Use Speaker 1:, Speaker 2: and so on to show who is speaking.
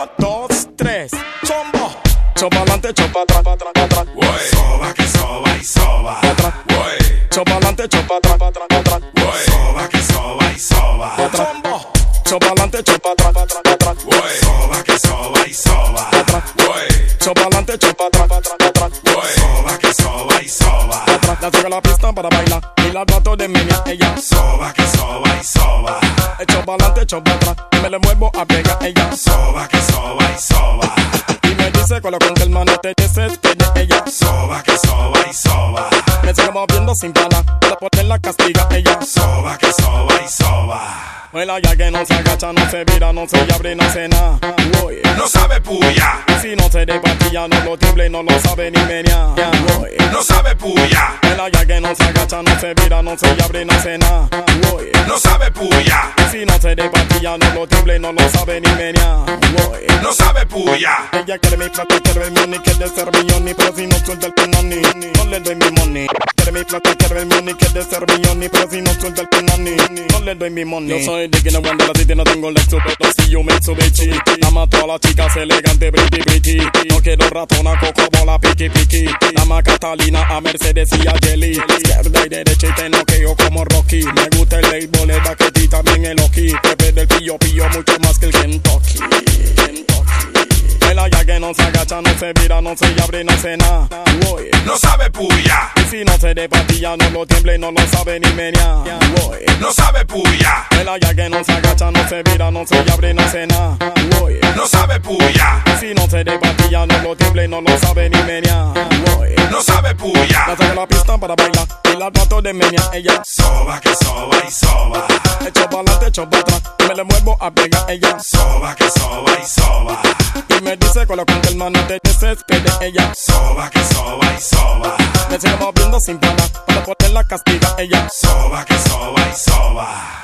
Speaker 1: 1, 2, 3, chombo. Chopa adelante, chopa atrás, atrás, atrás.
Speaker 2: Soba que soba y soba.
Speaker 1: Atrás. Chopa adelante, chopa atrás, atrás, atrás.
Speaker 2: Soba que soba y soba.
Speaker 1: Chombo. Chopa adelante, chopa atrás, atrás, atrás.
Speaker 2: Soba que soba y soba.
Speaker 1: Atrás. Chopa adelante, chopa atrás, atrás, atrás.
Speaker 2: Soba que soba y soba.
Speaker 1: Atrás. La sigo a la pista para bailar y la trato de menear ella.
Speaker 2: Soba que soba y soba.
Speaker 1: Chopa adelante, chopa atrás y me le vuelvo a pegar ella.
Speaker 2: Soba que soba y soba.
Speaker 1: Y me dice con que el manete desespere ella.
Speaker 2: Soba que soba y soba.
Speaker 1: Me sigue moviendo sin parar, para ponerla castiga ella.
Speaker 2: Soba que soba y soba.
Speaker 1: Vuela ya que no se agacha, no se vira, no se abre, no se nada.
Speaker 2: No sabe puya.
Speaker 1: Y si no se de patilla, no lo tiemble, no lo sabe ni menear.
Speaker 2: No sabe puya.
Speaker 1: Vuela ya que no se agacha, no se vira, no se abre, no se nada.
Speaker 2: No sabe puya.
Speaker 1: Y si no se de patilla, no lo tiemble, no lo sabe ni menear.
Speaker 2: No sabe puya.
Speaker 1: Ella quiere mi plata, quiere el money, quiere ser millón, pero si no suelta el penani, no le doy mi money. Quiere mi plata, quiere el money, quiere ser millón, pero si no suelta el penani, no le doy mi money. Yo soy digging around de la city, no tengo Lexus, pero si yo Mitsubishi. Llama a todas las chicas elegantes, pretty. No quiero ratona, coco, bola, piqui. Llama a Catalina, a Mercedes y a Jelly. Izquierda y derecha y te noqueo como Rocky. Me gusta el label, el baquete y también el Oki. Pepe del pillo mucho más que el Kentucky. Baila ya que no se agacha, no se vira, no se abre, no se nada.
Speaker 2: No sabe puya.
Speaker 1: Y si no se de patilla, no lo tiemble, no lo sabe ni menear.
Speaker 2: No sabe puya.
Speaker 1: Baila ya que no se agacha, no se vira, no se abre, no se nada.
Speaker 2: No sabe puya.
Speaker 1: Y si no se de patilla, no lo tiemble, no lo sabe ni menear.
Speaker 2: No sabe puya.
Speaker 1: La saco a la pista para bailar y la trato de menear ella.
Speaker 2: Soba que soba y soba.
Speaker 1: Echo para adelante, echo para atrás y me le muevo a pegar ella.
Speaker 2: Soba que soba y soba.
Speaker 1: Y me dice con que el manete desespere ella.
Speaker 2: Soba que soba y soba.
Speaker 1: Me sigue moviendo sin parar, para ponerla castiga ella.
Speaker 2: Soba que soba y soba.